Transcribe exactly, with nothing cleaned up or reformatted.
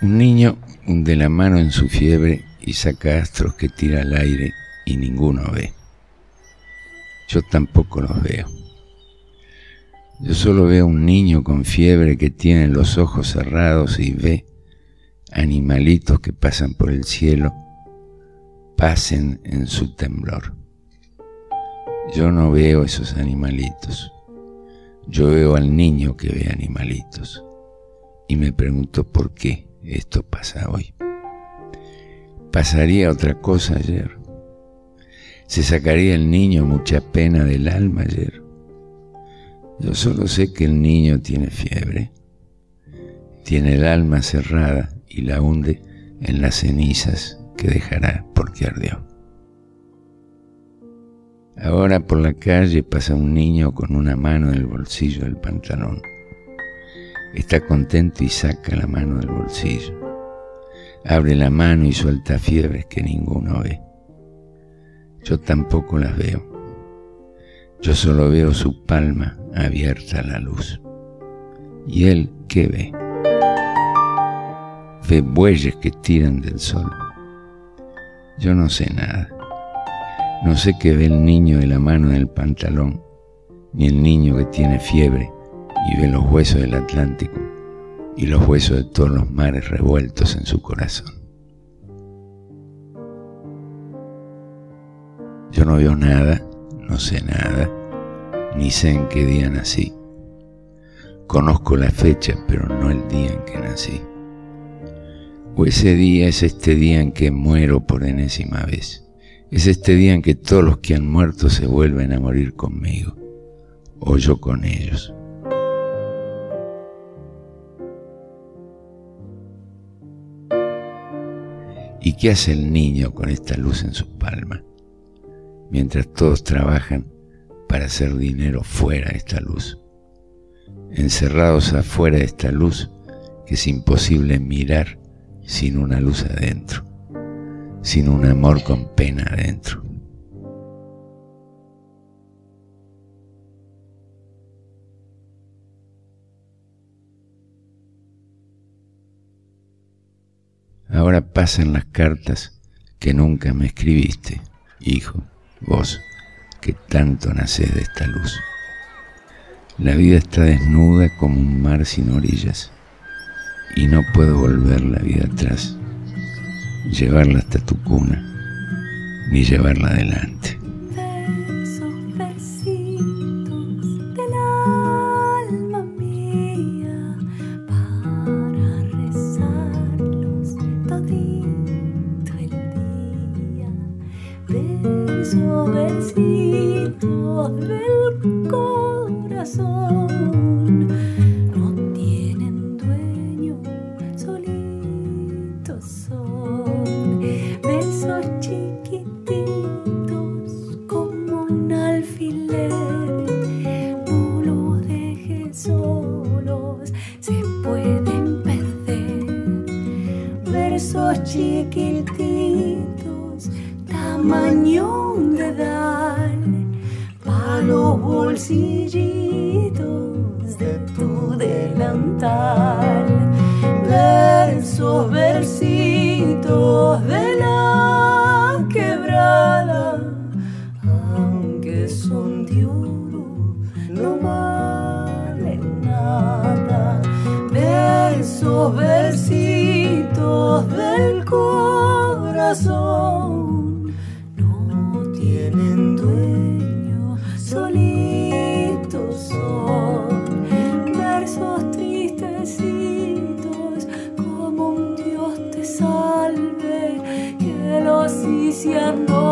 Un niño hunde la mano en su fiebre y saca astros que tira al aire y ninguno ve. Yo tampoco los veo. Yo solo veo un niño con fiebre que tiene los ojos cerrados y ve animalitos que pasan por el cielo, pasen en su temblor. Yo no veo esos animalitos. Yo veo al niño que ve animalitos. Y me pregunto por qué esto pasa hoy. ¿Pasaría otra cosa ayer? ¿Se sacaría el niño mucha pena del alma ayer? Yo solo sé que el niño tiene fiebre, tiene el alma cerrada y la hunde en las cenizas que dejará porque ardió. Ahora por la calle pasa un niño con una mano en el bolsillo del pantalón. Está contento y saca la mano del bolsillo. Abre la mano y suelta fiebres que ninguno ve. Yo tampoco las veo. Yo solo veo su palma abierta a la luz. ¿Y él qué ve? Ve bueyes que tiran del sol. Yo no sé nada. No sé qué ve el niño de la mano en el pantalón, ni el niño que tiene fiebre y ve los huesos del Atlántico y los huesos de todos los mares revueltos en su corazón. Yo no veo nada, no sé nada, ni sé en qué día nací. Conozco la fecha, pero no el día en que nací. O ese día es este día en que muero por enésima vez. Es este día en que todos los que han muerto se vuelven a morir conmigo, o yo con ellos. ¿Y qué hace el niño con esta luz en su palma? Mientras todos trabajan para hacer dinero fuera de esta luz, encerrados afuera de esta luz que es imposible mirar sin una luz adentro, sin un amor con pena adentro. Ahora pasan las cartas que nunca me escribiste, hijo, vos, que tanto nacés de esta luz. La vida está desnuda como un mar sin orillas, y no puedo volver la vida atrás, llevarla hasta tu cuna, ni llevarla adelante. Versos, versitos del alma mía, para rezarlos todito el día. Versos, versitos del corazón, no tienen dueño, solitos son. Versos chiquititos como un alfiler, no los dejes solos, se pueden perder. Versos chiquititos, tamaño de dar, pa' los bolsillitos de tu delantal. Versos, versitos de la quebrada, aunque son de oro, no valen nada. Versos, versitos del corazón, no tienen dueño, solitos son. Versos tristecitos, como un Dios te salve, que los hicieron